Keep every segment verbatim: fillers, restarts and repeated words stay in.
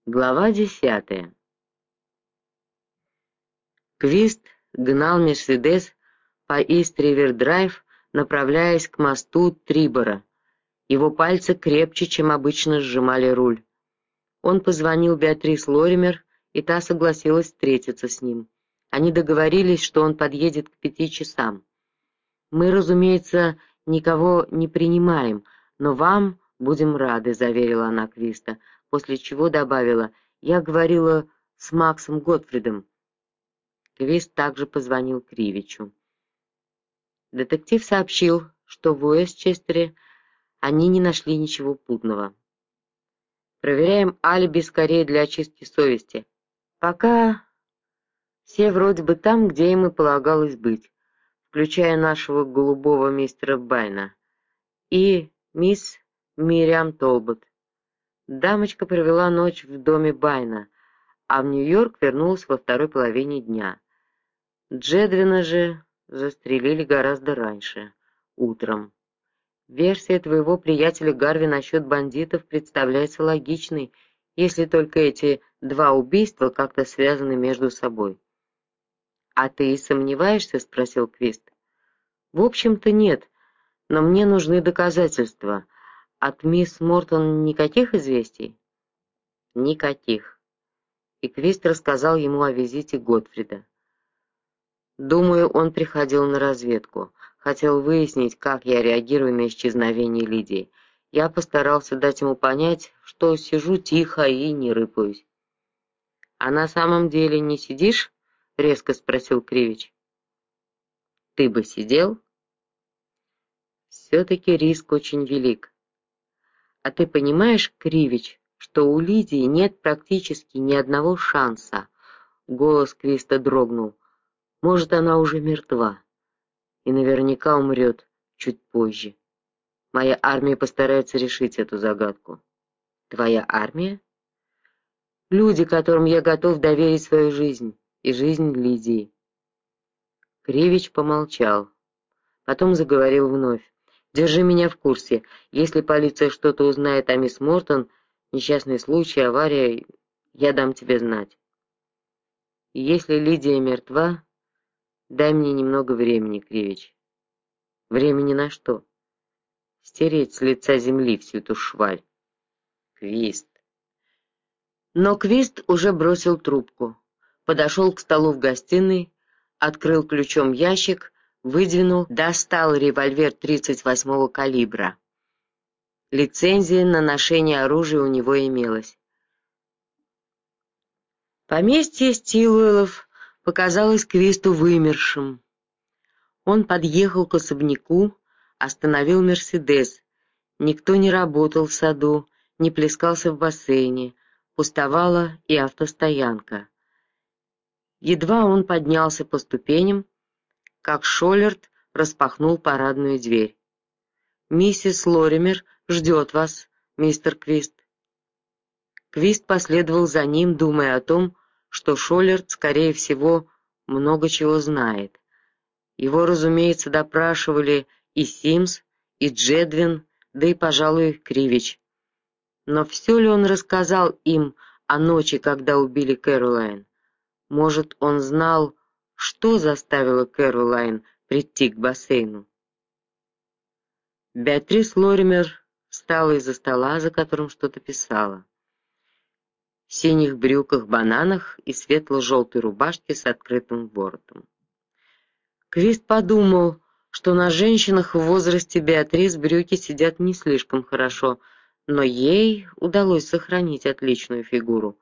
Глава десятая. Квист гнал Мерседес по Ист-Ривер-Драйв, направляясь к мосту Трибора. Его пальцы крепче, чем обычно, сжимали руль. Он позвонил Беатрис Лоример, и та согласилась встретиться с ним. Они договорились, что он подъедет к пяти часам. «Мы, разумеется, никого не принимаем, но вам будем рады», — заверила она Квиста, после чего добавила: «Я говорила с Максом Готфридом». Квист также позвонил Кривичу. Детектив сообщил, что в Уэстчестере они не нашли ничего путного. «Проверяем алиби скорее для очистки совести. Пока все вроде бы там, где им и полагалось быть, включая нашего голубого мистера Байна и мисс Мириам Толбот. Дамочка провела ночь в доме Байна, а в Нью-Йорк вернулась во второй половине дня. Джедвина же застрелили гораздо раньше, утром. Версия твоего приятеля Гарви насчет бандитов представляется логичной, если только эти два убийства как-то связаны между собой». «А ты и сомневаешься?» — спросил Квист. «В общем-то нет, но мне нужны доказательства. От мисс Мортон никаких известий?» «Никаких». И Квист рассказал ему о визите Готфрида. «Думаю, он приходил на разведку. Хотел выяснить, как я реагирую на исчезновение Лидии. Я постарался дать ему понять, что сижу тихо и не рыпаюсь». «А на самом деле не сидишь?» — резко спросил Кривич. «Ты бы сидел?» «Все-таки риск очень велик. А ты понимаешь, Кривич, что у Лидии нет практически ни одного шанса?» Голос Квиста дрогнул. «Может, она уже мертва и наверняка умрет чуть позже. Моя армия постарается решить эту загадку». «Твоя армия?» «Люди, которым я готов доверить свою жизнь и жизнь Лидии». Кривич помолчал, потом заговорил вновь. «Держи меня в курсе. Если полиция что-то узнает о мисс Мортон, несчастный случай, авария, я дам тебе знать. И если Лидия мертва, дай мне немного времени, Кривич». «Времени на что?» «Стереть с лица земли всю эту шваль». «Квист». Но Квист уже бросил трубку, подошел к столу в гостиной, открыл ключом ящик, выдвинул, достал револьвер тридцать восьмого калибра. Лицензия на ношение оружия у него имелась. Поместье Стилуэллов показалось Квисту вымершим. Он подъехал к особняку, остановил «Мерседес». Никто не работал в саду, не плескался в бассейне, пустовала и автостоянка. Едва он поднялся по ступеням, как Шоллерд распахнул парадную дверь. «Миссис Лоример ждет вас, мистер Квист». Квист последовал за ним, думая о том, что Шоллерд, скорее всего, много чего знает. Его, разумеется, допрашивали и Симс, и Джедвин, да и, пожалуй, Кривич. Но все ли он рассказал им о ночи, когда убили Кэролайн? Может, он знал, что заставило Кэролайн прийти к бассейну? Беатрис Лоример встала из-за стола, за которым что-то писала. В синих брюках-бананах и светло-желтой рубашке с открытым воротом. Квист подумал, что на женщинах в возрасте Беатрис брюки сидят не слишком хорошо, но ей удалось сохранить отличную фигуру.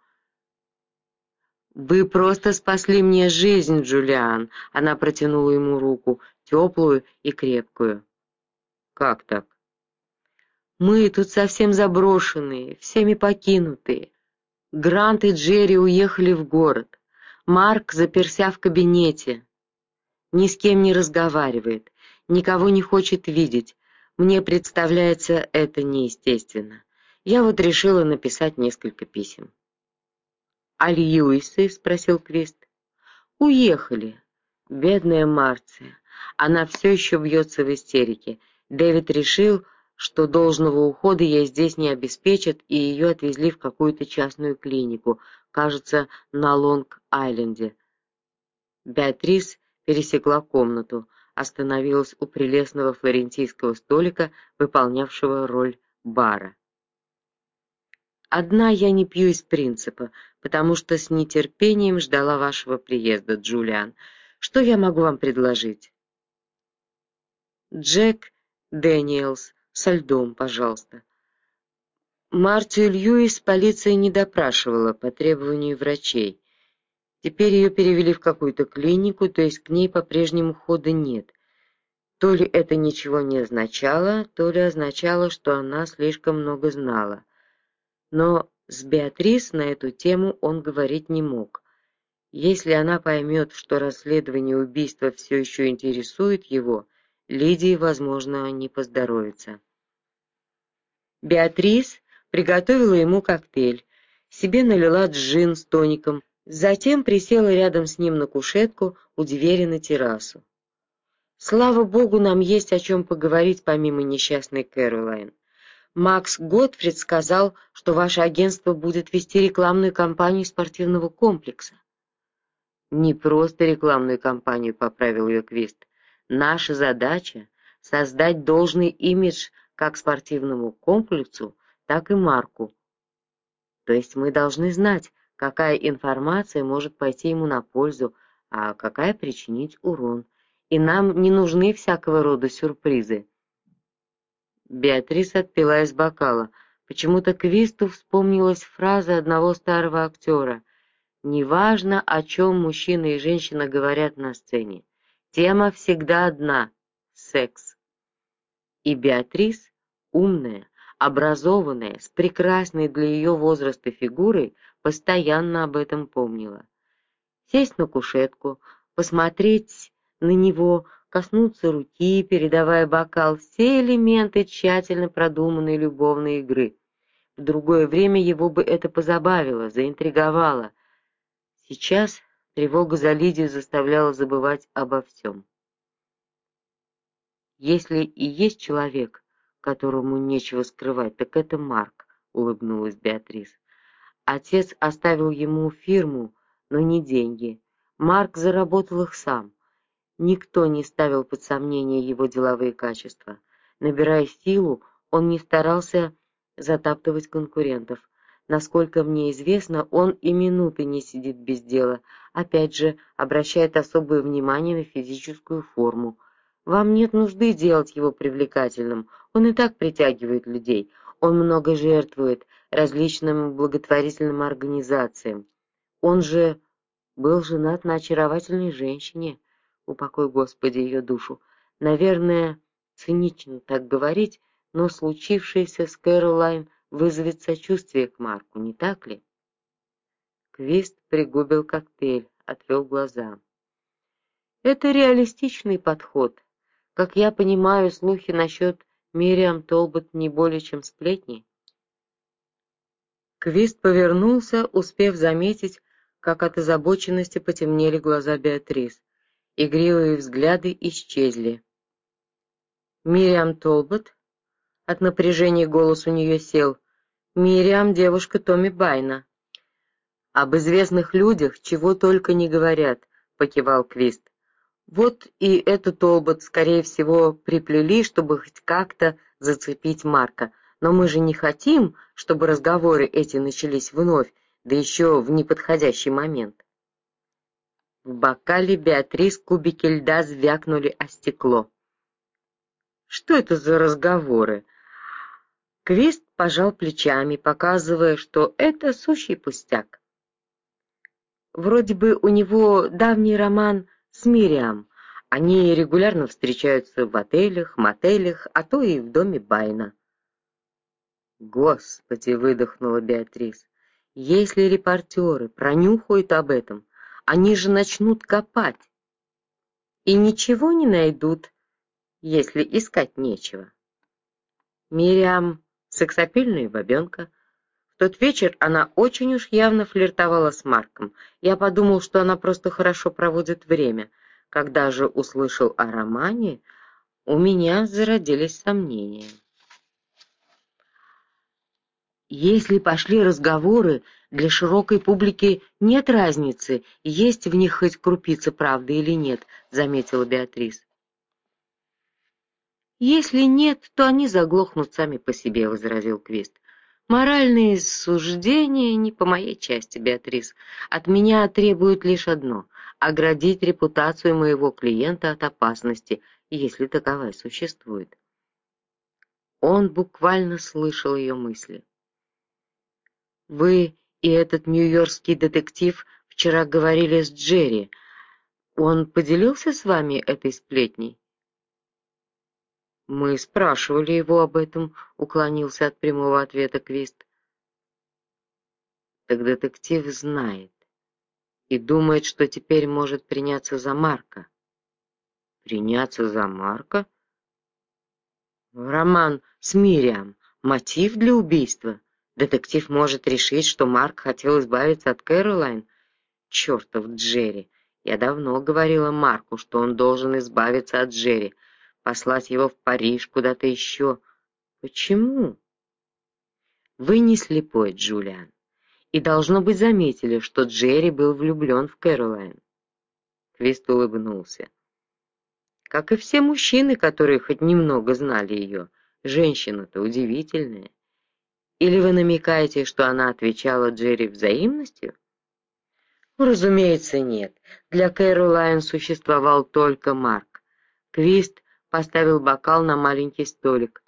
«Вы просто спасли мне жизнь, Джулиан!» Она протянула ему руку, теплую и крепкую. «Как так?» «Мы тут совсем заброшенные, всеми покинутые. Грант и Джерри уехали в город. Марк заперся в кабинете. Ни с кем не разговаривает, никого не хочет видеть. Мне представляется это неестественно. Я вот решила написать несколько писем». «А Льюисы?» — спросил Квист. «Уехали. Бедная Марция. Она все еще бьется в истерике. Дэвид решил, что должного ухода ей здесь не обеспечат, и ее отвезли в какую-то частную клинику, кажется, на Лонг-Айленде. Беатрис пересекла комнату, остановилась у прелестного флорентийского столика, выполнявшего роль бара. «Одна я не пью из принципа, потому что с нетерпением ждала вашего приезда, Джулиан. Что я могу вам предложить?» «Джек Дэниелс, со льдом, пожалуйста». Мартию Льюис полиция не допрашивала по требованию врачей. Теперь ее перевели в какую-то клинику, то есть к ней по-прежнему хода нет. То ли это ничего не означало, то ли означало, что она слишком много знала. Но с Беатрис на эту тему он говорить не мог. Если она поймет, что расследование убийства все еще интересует его, Лидии, возможно, не поздоровится. Беатрис приготовила ему коктейль, себе налила джин с тоником, затем присела рядом с ним на кушетку у двери на террасу. «Слава богу, нам есть о чем поговорить помимо несчастной Кэролайн. Макс Готфрид сказал, что ваше агентство будет вести рекламную кампанию спортивного комплекса». «Не просто рекламную кампанию», — поправил ее Квист. «Наша задача — создать должный имидж как спортивному комплексу, так и марку. То есть мы должны знать, какая информация может пойти ему на пользу, а какая причинить урон. И нам не нужны всякого рода сюрпризы». Беатрис отпила из бокала. Почему-то Квисту вспомнилась фраза одного старого актера: «Неважно, о чем мужчина и женщина говорят на сцене, тема всегда одна — секс». И Беатрис, умная, образованная, с прекрасной для ее возраста фигурой, постоянно об этом помнила. Сесть на кушетку, посмотреть на него, коснуться руки, передавая бокал — все элементы тщательно продуманной любовной игры. В другое время его бы это позабавило, заинтриговало. Сейчас тревога за Лидию заставляла забывать обо всем. «Если и есть человек, которому нечего скрывать, так это Марк», — улыбнулась Беатрис. «Отец оставил ему фирму, но не деньги. Марк заработал их сам. Никто не ставил под сомнение его деловые качества. Набирая силу, он не старался затаптывать конкурентов. Насколько мне известно, он и минуты не сидит без дела, опять же, обращает особое внимание на физическую форму. Вам нет нужды делать его привлекательным, он и так притягивает людей, он много жертвует различным благотворительным организациям. Он же был женат на очаровательной женщине, упокой Господи ее душу. Наверное, цинично так говорить, но случившееся с Кэролайн вызовет сочувствие к Марку, не так ли? Квист пригубил коктейль, отвел глаза. Это реалистичный подход. Как я понимаю, слухи насчет Мириам Толбот не более чем сплетни. Квист повернулся, успев заметить, как от озабоченности потемнели глаза Беатрис. Игривые взгляды исчезли. Мириам Толбот? От напряжения голос у нее сел. Мириам — девушка Томми Байна. Об известных людях чего только не говорят, покивал Квист. Вот и эту Толбот, скорее всего, приплели, чтобы хоть как-то зацепить Марка. Но мы же не хотим, чтобы разговоры эти начались вновь, да еще в неподходящий момент. В бокале Беатрис кубики льда звякнули о стекло. Что это за разговоры? Квист пожал плечами, показывая, что это сущий пустяк. Вроде бы у него давний роман с Мириам. Они регулярно встречаются в отелях, мотелях, а то и в доме Байна. Господи, выдохнула Беатрис. Если репортеры пронюхают об этом, они же начнут копать. И ничего не найдут, если искать нечего. Мириам — сексапильная бабенка. В тот вечер она очень уж явно флиртовала с Марком. Я подумал, что она просто хорошо проводит время. Когда же услышал о романе, у меня зародились сомнения. Если пошли разговоры, для широкой публики нет разницы, есть в них хоть крупица правды или нет, заметила Беатрис. Если нет, то они заглохнут сами по себе, возразил Квист. Моральные суждения не по моей части, Беатрис. От меня требуют лишь одно — оградить репутацию моего клиента от опасности, если таковая существует. Он буквально слышал ее мысли. Вы и этот нью-йоркский детектив вчера говорили с Джерри. Он поделился с вами этой сплетней? Мы спрашивали его об этом, уклонился от прямого ответа Квист. Так детектив знает и думает, что теперь может приняться за Марка. Приняться за Марка? Роман с Мириам. Мотив для убийства. Детектив может решить, что Марк хотел избавиться от Кэролайн. Чертов Джерри! Я давно говорила Марку, что он должен избавиться от Джерри, послать его в Париж, куда-то еще. Почему? Вы не слепой, Джулиан, и, должно быть, заметили, что Джерри был влюблен в Кэролайн. Квист улыбнулся. Как и все мужчины, которые хоть немного знали ее, женщина-то удивительная. Или вы намекаете, что она отвечала Джерри взаимностью? Разумеется, нет. Для Кэролайн существовал только Марк. Квист поставил бокал на маленький столик.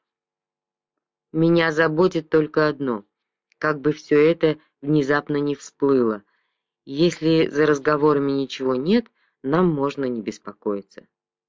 Меня заботит только одно: как бы все это внезапно не всплыло. Если за разговорами ничего нет, нам можно не беспокоиться.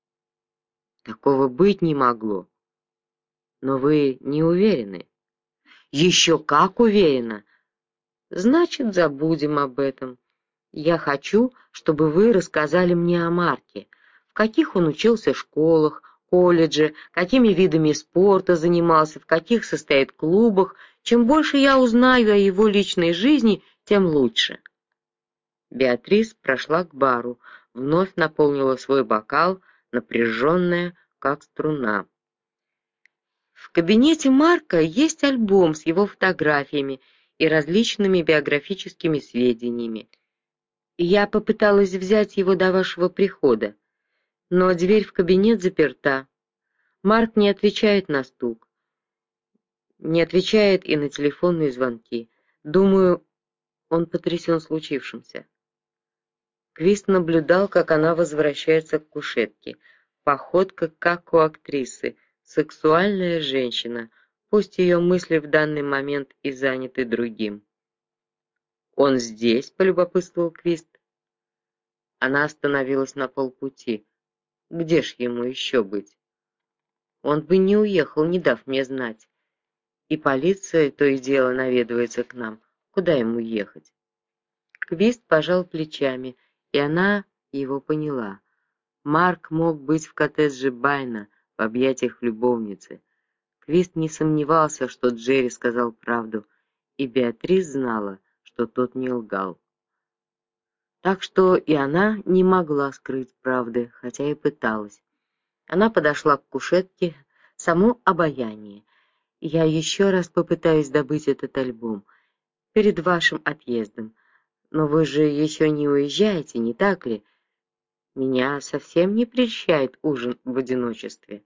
Такого быть не могло. Но вы не уверены? Еще как уверена. Значит, забудем об этом. Я хочу, чтобы вы рассказали мне о Марке, в каких он учился школах, колледже, какими видами спорта занимался, в каких состоит клубах. Чем больше я узнаю о его личной жизни, тем лучше. Беатрис прошла к бару, вновь наполнила свой бокал, напряженная, как струна. В кабинете Марка есть альбом с его фотографиями и различными биографическими сведениями. Я попыталась взять его до вашего прихода, но дверь в кабинет заперта. Марк не отвечает на стук, не отвечает и на телефонные звонки. Думаю, он потрясен случившимся. Квист наблюдал, как она возвращается к кушетке. Походка, как у актрисы, сексуальная женщина, пусть ее мысли в данный момент и заняты другим. «Он здесь?» — полюбопытствовал Квист. Она остановилась на полпути. Где ж ему еще быть? Он бы не уехал, не дав мне знать. И полиция то и дело наведывается к нам. Куда ему ехать? Квист пожал плечами, и она его поняла. Марк мог быть в коттедже Байна, в объятиях любовницы. Квист не сомневался, что Джерри сказал правду, и Беатрис знала, что тот не лгал. Так что и она не могла скрыть правды, хотя и пыталась. Она подошла к кушетке, само обаяние. Я еще раз попытаюсь добыть этот альбом перед вашим отъездом. Но вы же еще не уезжаете, не так ли? Меня совсем не прельщает ужин в одиночестве.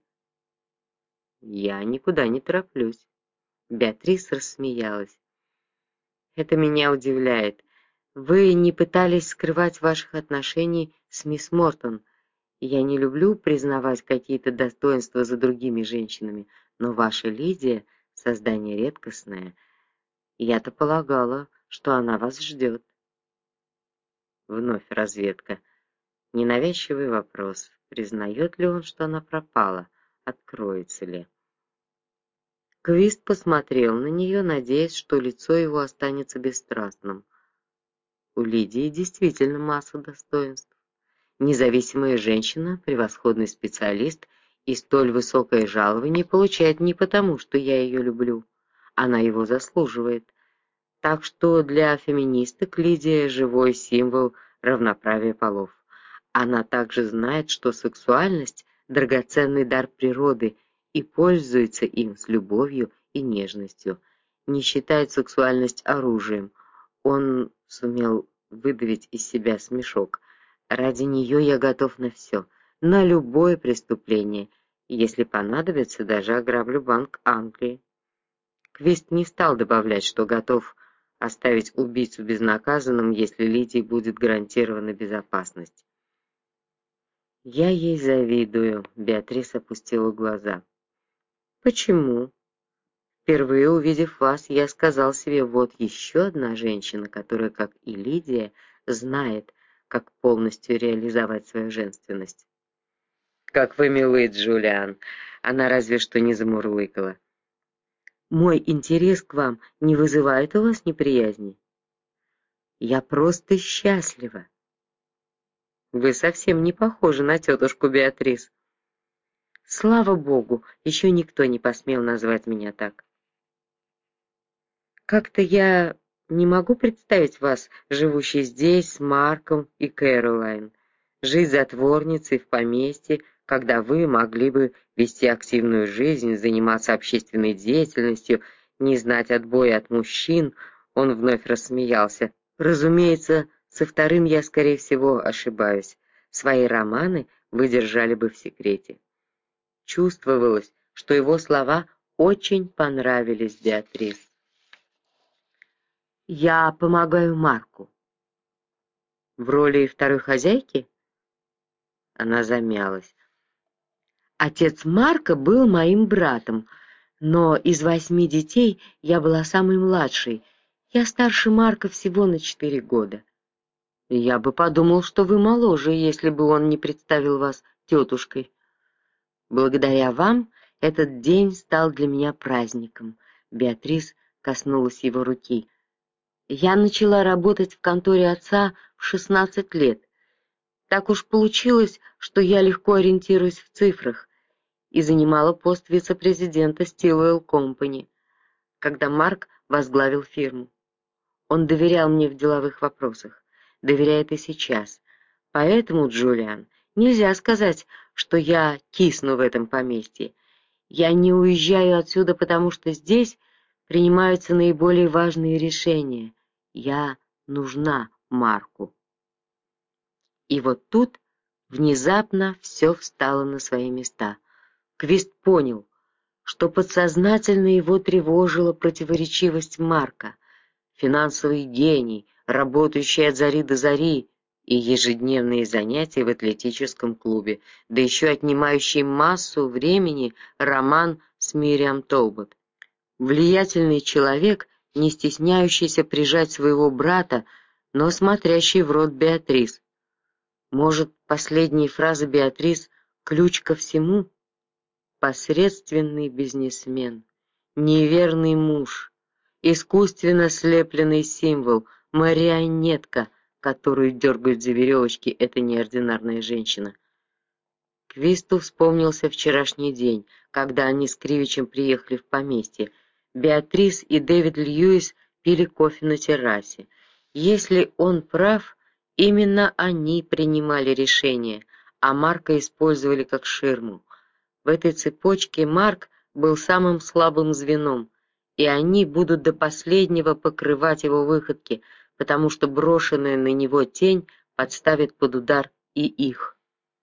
Я никуда не тороплюсь. Беатрис рассмеялась. Это меня удивляет. Вы не пытались скрывать ваших отношений с мисс Мортон. Я не люблю признавать какие-то достоинства за другими женщинами, но ваша Лидия — создание редкостное. Я-то полагала, что она вас ждет. Вновь разведка. Ненавязчивый вопрос. Признает ли он, что она пропала? Откроется ли? Квист посмотрел на нее, надеясь, что лицо его останется бесстрастным. У Лидии действительно масса достоинств. Независимая женщина, превосходный специалист, и столь высокое жалование получает не потому, что я ее люблю. Она его заслуживает. Так что для феминисток Лидия — живой символ равноправия полов. Она также знает, что сексуальность — драгоценный дар природы, и пользуется им с любовью и нежностью. не считает сексуальность оружием. Он сумел выдавить из себя смешок. Ради нее я готов на все, на любое преступление, и если понадобится, даже ограблю банк Англии. Квест не стал добавлять, что готов оставить убийцу безнаказанным, если Лидии будет гарантирована безопасность. «Я ей завидую», — Беатрис опустила глаза. «Почему?» «Впервые увидев вас, я сказал себе, вот еще одна женщина, которая, как и Лидия, знает, как полностью реализовать свою женственность». «Как вы милы, Джулиан!» Она разве что не замурлыкала. «Мой интерес к вам не вызывает у вас неприязни?» «Я просто счастлива». «Вы совсем не похожи на тетушку Беатрис». «Слава Богу, еще никто не посмел назвать меня так». Как-то я не могу представить вас, живущей здесь с Марком и Кэролайн, жить затворницей в поместье, когда вы могли бы вести активную жизнь, заниматься общественной деятельностью, не знать отбоя от мужчин. Он вновь рассмеялся. Разумеется, со вторым я, скорее всего, ошибаюсь. Свои романы вы держали бы в секрете. Чувствовалось, что его слова очень понравились Беатрис. Я помогаю Марку. В роли второй хозяйки? Она замялась. Отец Марка был моим братом, но из восьми детей я была самой младшей. Я старше Марка всего на четыре года. Я бы подумал, что вы моложе, если бы он не представил вас тетушкой. Благодаря вам этот день стал для меня праздником. Беатрис коснулась его руки. Я начала работать в конторе отца в шестнадцать лет. Так уж получилось, что я легко ориентируюсь в цифрах, и занимала пост вице-президента Stillwell Company, когда Марк возглавил фирму. Он доверял мне в деловых вопросах, доверяет и сейчас. Поэтому, Джулиан, нельзя сказать, что я кисну в этом поместье. Я не уезжаю отсюда, потому что здесь принимаются наиболее важные решения. Я нужна Марку. И вот тут внезапно все встало на свои места. Квист понял, что подсознательно его тревожила противоречивость Марка, финансовый гений, работающий от зари до зари, и ежедневные занятия в атлетическом клубе, да еще отнимающий массу времени роман с Мириам Толбот. Влиятельный человек, не стесняющийся прижать своего брата, но смотрящий в рот Беатрис. Может, последние фразы Беатрис — ключ ко всему? Посредственный бизнесмен, неверный муж, искусственно слепленный символ, марионетка, которую дергает за веревочки эта неординарная женщина. Квисту вспомнился вчерашний день, когда они с Кривичем приехали в поместье. Беатрис и Дэвид Льюис пили кофе на террасе. Если он прав, именно они принимали решения, а Марка использовали как ширму. В этой цепочке Марк был самым слабым звеном, и они будут до последнего покрывать его выходки, потому что брошенная на него тень подставит под удар и их.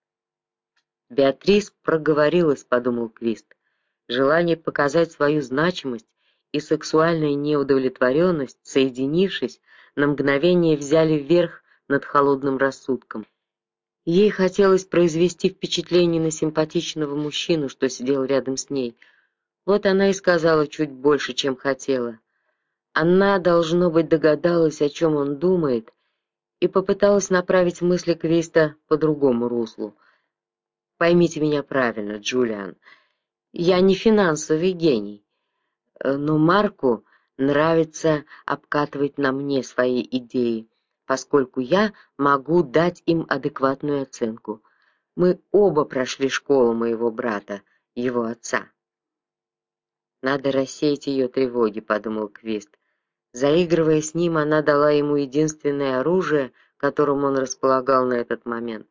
Беатрис проговорилась, подумал Квист. Желание показать свою значимость и сексуальная неудовлетворенность, соединившись, на мгновение взяли верх над холодным рассудком. Ей хотелось произвести впечатление на симпатичного мужчину, что сидел рядом с ней. Вот она и сказала чуть больше, чем хотела. Она, должно быть, догадалась, о чем он думает, и попыталась направить мысли Квиста по другому руслу. Поймите меня правильно, Джулиан. Я не финансовый гений, но Марку нравится обкатывать на мне свои идеи, поскольку я могу дать им адекватную оценку. Мы оба прошли школу моего брата, его отца. Надо рассеять ее тревоги, подумал Квист. Заигрывая с ним, она дала ему единственное оружие, которым он располагал на этот момент.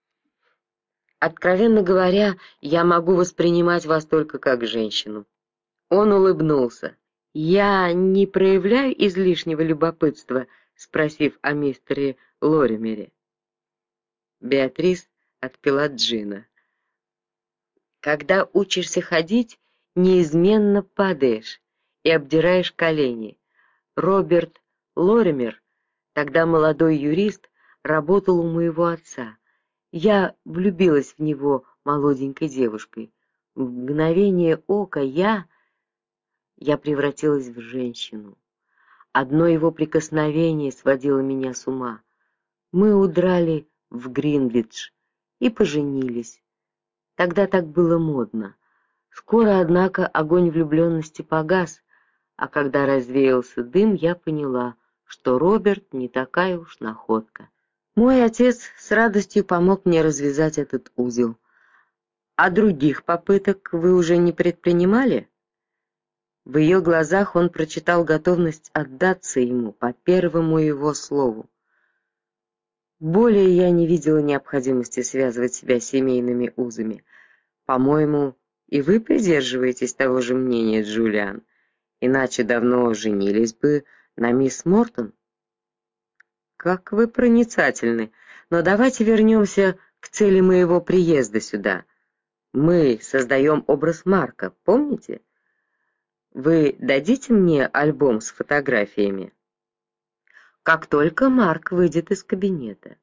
Откровенно говоря, я могу воспринимать вас только как женщину. Он улыбнулся. Я не проявляю излишнего любопытства, спросив о мистере Лоримере. Беатрис отпила джина. Когда учишься ходить, неизменно падаешь и обдираешь колени. Роберт Лоример, тогда молодой юрист, работал у моего отца. Я влюбилась в него молоденькой девушкой. В мгновение ока я... я превратилась в женщину. Одно его прикосновение сводило меня с ума. Мы удрали в Гринвич и поженились. Тогда так было модно. Скоро, однако, огонь влюбленности погас, а когда развеялся дым, я поняла, что Роберт не такая уж находка. Мой отец с радостью помог мне развязать этот узел. А других попыток вы уже не предпринимали? В ее глазах он прочитал готовность отдаться ему по первому его слову. Более я не видела необходимости связывать себя семейными узами. По-моему, и вы придерживаетесь того же мнения, Джулиан, иначе давно женились бы на мисс Мортон. Как вы проницательны, но давайте вернемся к цели моего приезда сюда. Мы создаем образ Марка, помните? Вы дадите мне альбом с фотографиями? Как только Марк выйдет из кабинета.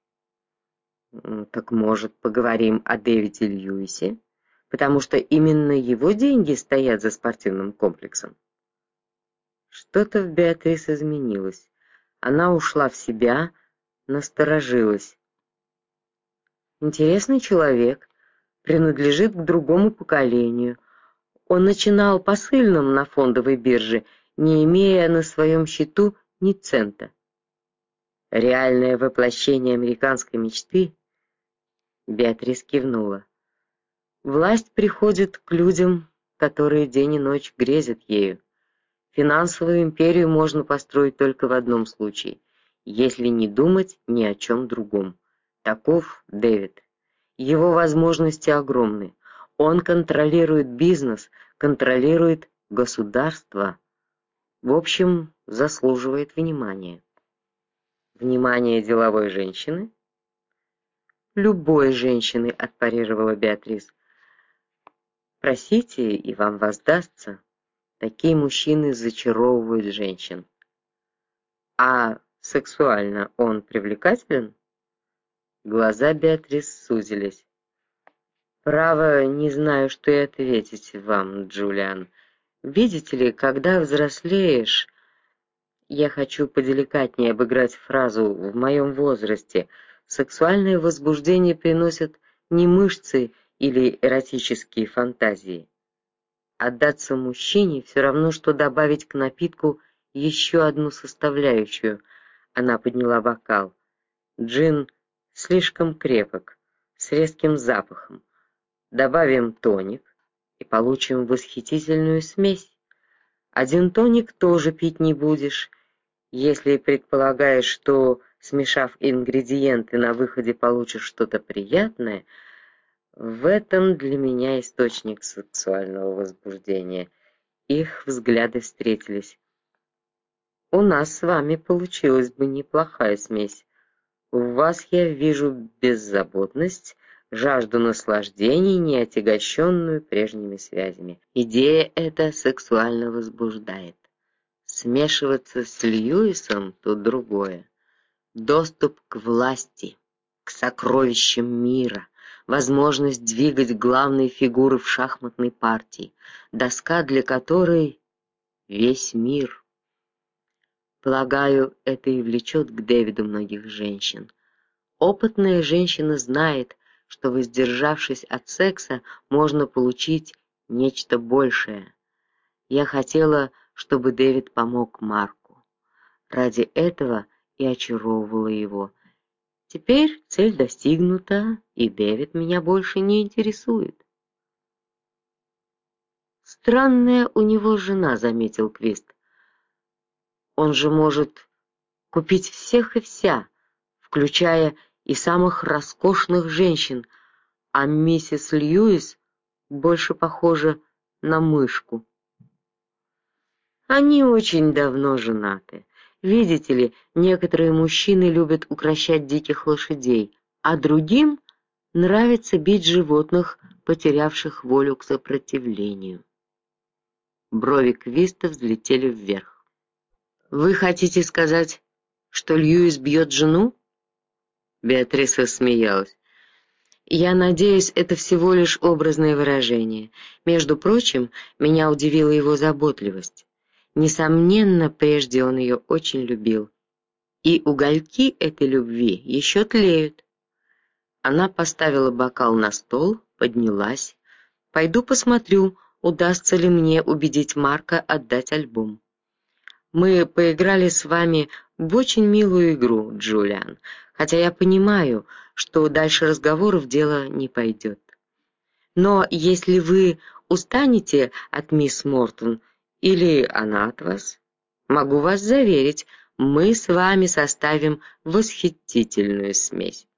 Так, может, поговорим о Дэвиде Льюисе, потому что именно его деньги стоят за спортивным комплексом. Что-то в Беатрис изменилось. Она ушла в себя, насторожилась. Интересный человек, принадлежит к другому поколению. Он начинал посыльным на фондовой бирже, не имея на своем счету ни цента. Реальное воплощение американской мечты. Беатрис кивнула. Власть приходит к людям, которые день и ночь грезят ею. Финансовую империю можно построить только в одном случае, если не думать ни о чем другом. Таков Дэвид. Его возможности огромны. Он контролирует бизнес, контролирует государство. В общем, заслуживает внимания. Внимание деловой женщины? Любой женщины, отпарировала Беатрис. Просите, и вам воздастся. Такие мужчины зачаровывают женщин. А сексуально он привлекателен? Глаза Беатрис сузились. Право, не знаю, что и ответить вам, Джулиан. Видите ли, когда взрослеешь, я хочу поделикатнее обыграть фразу «в моем возрасте», сексуальное возбуждение приносит не мышцы или эротические фантазии. Отдаться мужчине все равно, что добавить к напитку еще одну составляющую. Она подняла бокал. Джин слишком крепок, с резким запахом. Добавим тоник и получим восхитительную смесь. Один тоник тоже пить не будешь, если предполагаешь, что, смешав ингредиенты, на выходе получишь что-то приятное. В этом для меня источник сексуального возбуждения. Их взгляды встретились. У нас с вами получилась бы неплохая смесь. В вас я вижу беззаботность, жажду наслаждений, не отягощенную прежними связями. Идея эта сексуально возбуждает. Смешиваться с Льюисом — то другое. Доступ к власти, к сокровищам мира, возможность двигать главные фигуры в шахматной партии, доска для которой весь мир. Полагаю, это и влечет к Дэвиду многих женщин. Опытная женщина знает, что, воздержавшись от секса, можно получить нечто большее. Я хотела, чтобы Дэвид помог Марку. Ради этого и очаровывала его. Теперь цель достигнута, и Дэвид меня больше не интересует. Странная у него жена, заметил Квист. Он же может купить всех и вся, включая и самых роскошных женщин, а миссис Льюис больше похожа на мышку. Они очень давно женаты. Видите ли, некоторые мужчины любят укрощать диких лошадей, а другим нравится бить животных, потерявших волю к сопротивлению. Брови Квиста взлетели вверх. Вы хотите сказать, что Льюис бьет жену? Беатрис рассмеялась. Я надеюсь, это всего лишь образное выражение. Между прочим, меня удивила его заботливость. Несомненно, прежде он ее очень любил. И угольки этой любви еще тлеют. Она поставила бокал на стол, поднялась. Пойду посмотрю, удастся ли мне убедить Марка отдать альбом. Мы поиграли с вами в очень милую игру, Джулиан, хотя я понимаю, что дальше разговоров дело не пойдет. Но если вы устанете от мисс Мортон или она от вас, могу вас заверить, мы с вами составим восхитительную смесь.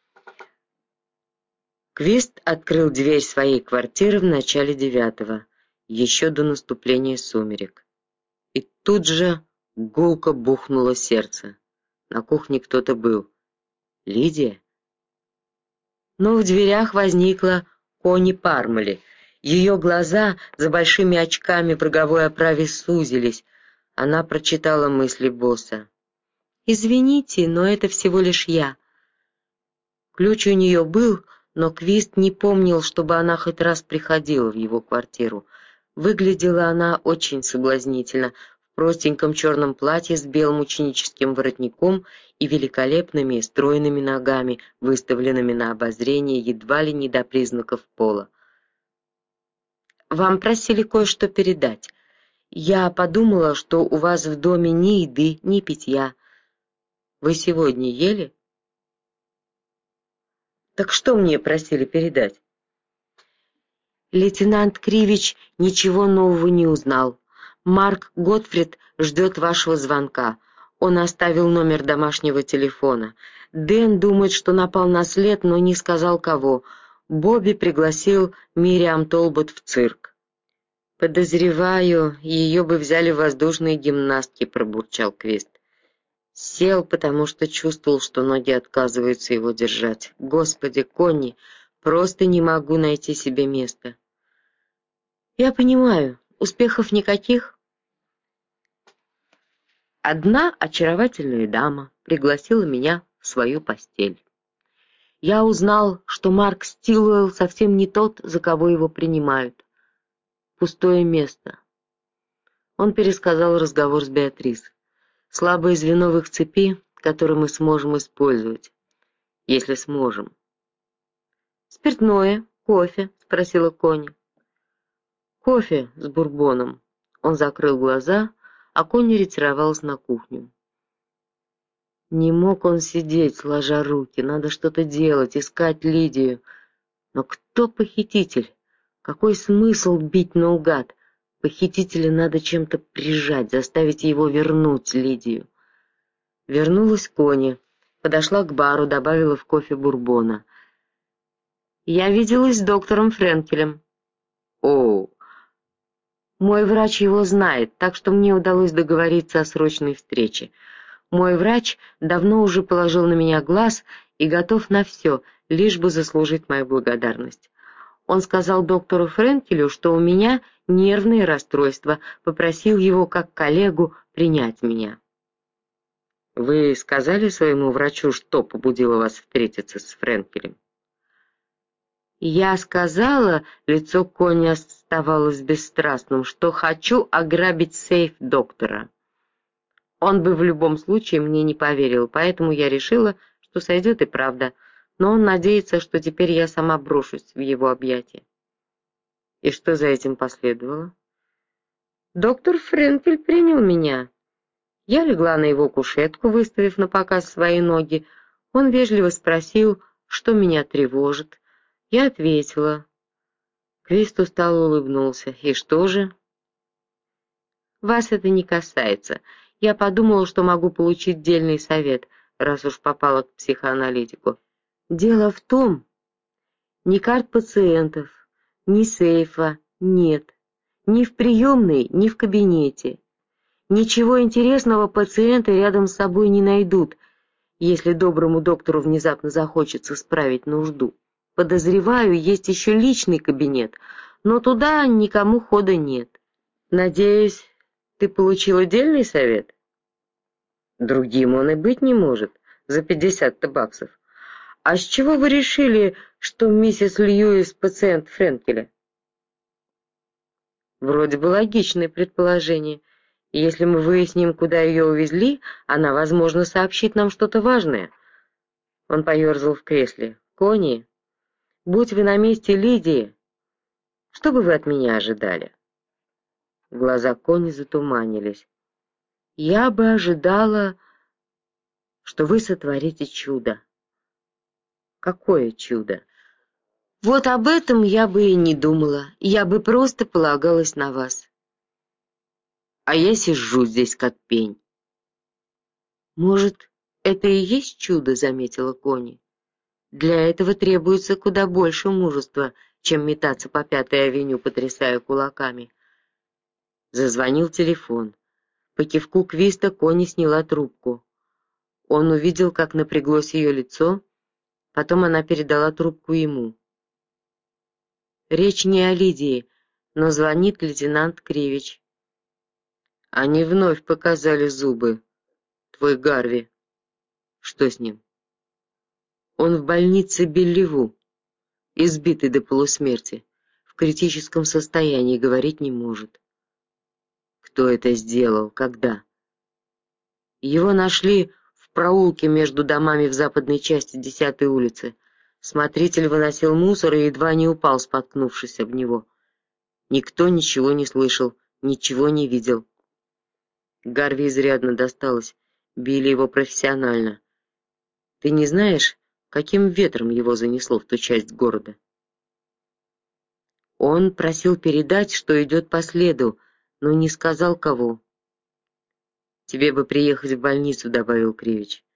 Квист открыл дверь своей квартиры в начале девятого, еще до наступления сумерек. И тут же гулко бухнуло сердце. На кухне кто-то был. Лидия? Но в дверях возникла Конни Пармали. Ее глаза за большими очками в роговой оправе сузились. Она прочитала мысли босса. «Извините, но это всего лишь я». Ключ у нее был, но Квист не помнил, чтобы она хоть раз приходила в его квартиру. Выглядела она очень соблазнительно, в простеньком черном платье с белым ученическим воротником и великолепными стройными ногами, выставленными на обозрение едва ли не до признаков пола. «Вам просили кое-что передать. Я подумала, что у вас в доме ни еды, ни питья. Вы сегодня ели?» «Так что мне просили передать?» Лейтенант Кривич ничего нового не узнал. Марк Готфрид ждет вашего звонка. Он оставил номер домашнего телефона. Дэн думает, что напал на след, но не сказал кого. Бобби пригласил Мириам Толбот в цирк. «Подозреваю, ее бы взяли воздушные гимнастки», — пробурчал Квист. Сел, потому что чувствовал, что ноги отказываются его держать. «Господи, Конни, просто не могу найти себе места». «Я понимаю, успехов никаких?» Одна очаровательная дама пригласила меня в свою постель. Я узнал, что Марк Стилуэлл совсем не тот, за кого его принимают. Пустое место. Он пересказал разговор с Беатрис. Слабое звено в их цепи, которое мы сможем использовать, если сможем. «Спиртное, кофе?» — спросила Конни. «Кофе с бурбоном». Он закрыл глаза, а Конни ретировалась на кухню. Не мог он сидеть, сложа руки, надо что-то делать, искать Лидию. Но кто похититель? Какой смысл бить наугад? Похитителя надо чем-то прижать, заставить его вернуть Лидию. Вернулась Конни, подошла к бару, добавила в кофе бурбона. «Я виделась с доктором Френкелем». «О, мой врач его знает, так что мне удалось договориться о срочной встрече. Мой врач давно уже положил на меня глаз и готов на все, лишь бы заслужить мою благодарность. Он сказал доктору Френкелю, что у меня нервные расстройства, попросил его как коллегу принять меня». «Вы сказали своему врачу, что побудило вас встретиться с Френкелем?» «Я сказала, — лицо Конни оставалось бесстрастным, — что хочу ограбить сейф доктора. Он бы в любом случае мне не поверил, поэтому я решила, что сойдет и правда, но он надеется, что теперь я сама брошусь в его объятия». «И что за этим последовало?» «Доктор Френкель принял меня. Я легла на его кушетку, выставив напоказ свои ноги. Он вежливо спросил, что меня тревожит. Я ответила». Квист устало улыбнулся. «И что же?» «Вас это не касается. Я подумала, что могу получить дельный совет, раз уж попала к психоаналитику. Дело в том, ни карт пациентов, ни сейфа нет, ни в приемной, ни в кабинете. Ничего интересного пациенты рядом с собой не найдут, если доброму доктору внезапно захочется справить нужду. Подозреваю, есть еще личный кабинет, но туда никому хода нет. Надеюсь, ты получил отдельный совет? Другим он и быть не может, за пятьдесят-то баксов. А с чего вы решили, что миссис Льюис пациент Френкеля? Вроде бы логичное предположение. Если мы выясним, куда ее увезли, она, возможно, сообщит нам что-то важное. Он поерзал в кресле. Конни, будь вы на месте Лидии, что бы вы от меня ожидали? Глаза Конни затуманились. Я бы ожидала, что вы сотворите чудо. Какое чудо? Вот об этом я бы и не думала. Я бы просто полагалась на вас. А я сижу здесь как пень. Может, это и есть чудо, заметила Конни. Для этого требуется куда больше мужества, чем метаться по Пятой авеню, потрясая кулаками. Зазвонил телефон. По кивку Квиста Конни сняла трубку. Он увидел, как напряглось ее лицо, потом она передала трубку ему. Речь не о Лидии, но звонит лейтенант Кривич. Они вновь показали зубы. Твой Гарви. Что с ним? Он в больнице Белливу, избитый до полусмерти, в критическом состоянии, говорить не может. Кто это сделал? Когда? Его нашли в проулке между домами в западной части десятой улицы. Смотритель выносил мусор и едва не упал, споткнувшись об него. Никто ничего не слышал, ничего не видел. Гарви изрядно досталось, били его профессионально. Ты не знаешь, каким ветром его занесло в ту часть города? Он просил передать, что идет по следу, но не сказал, кого. «Тебе бы приехать в больницу», — добавил Кривич.